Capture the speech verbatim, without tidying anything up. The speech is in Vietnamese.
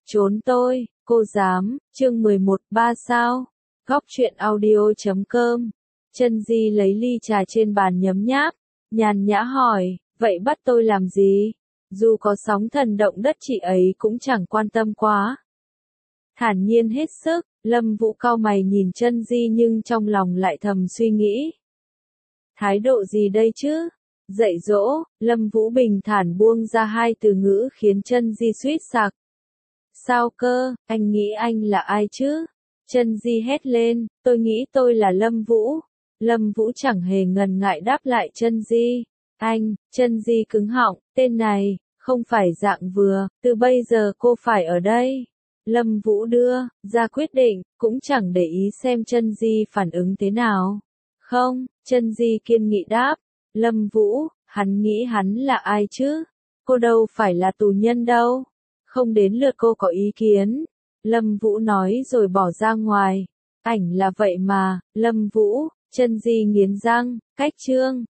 Trốn tôi, cô dám, chương mười một, ba sao. Góc truyện audio chấm com. Chân Di lấy ly trà trên bàn nhấm nháp, nhàn nhã hỏi, vậy bắt tôi làm gì? Dù có sóng thần động đất chị ấy cũng chẳng quan tâm quá. Thản nhiên hết sức, Lâm Vũ cau mày nhìn Chân Di nhưng trong lòng lại thầm suy nghĩ. Thái độ gì đây chứ? Dạy dỗ, Lâm Vũ bình thản buông ra hai từ ngữ khiến Chân Di suýt sặc. Sao cơ, anh nghĩ anh là ai chứ? Chân Di hét lên, tôi nghĩ tôi là Lâm Vũ. Lâm Vũ chẳng hề ngần ngại đáp lại Chân Di. Anh, Chân Di cứng họng, tên này, không phải dạng vừa, từ bây giờ cô phải ở đây. Lâm Vũ đưa ra quyết định, cũng chẳng để ý xem Chân Di phản ứng thế nào. Không, Chân Di kiên nghị đáp. Lâm Vũ, hắn nghĩ hắn là ai chứ? Cô đâu phải là tù nhân đâu. Không đến lượt cô có ý kiến. Lâm Vũ nói rồi bỏ ra ngoài. Ảnh là vậy mà, Lâm Vũ, Chân Di nghiến răng, cách chương.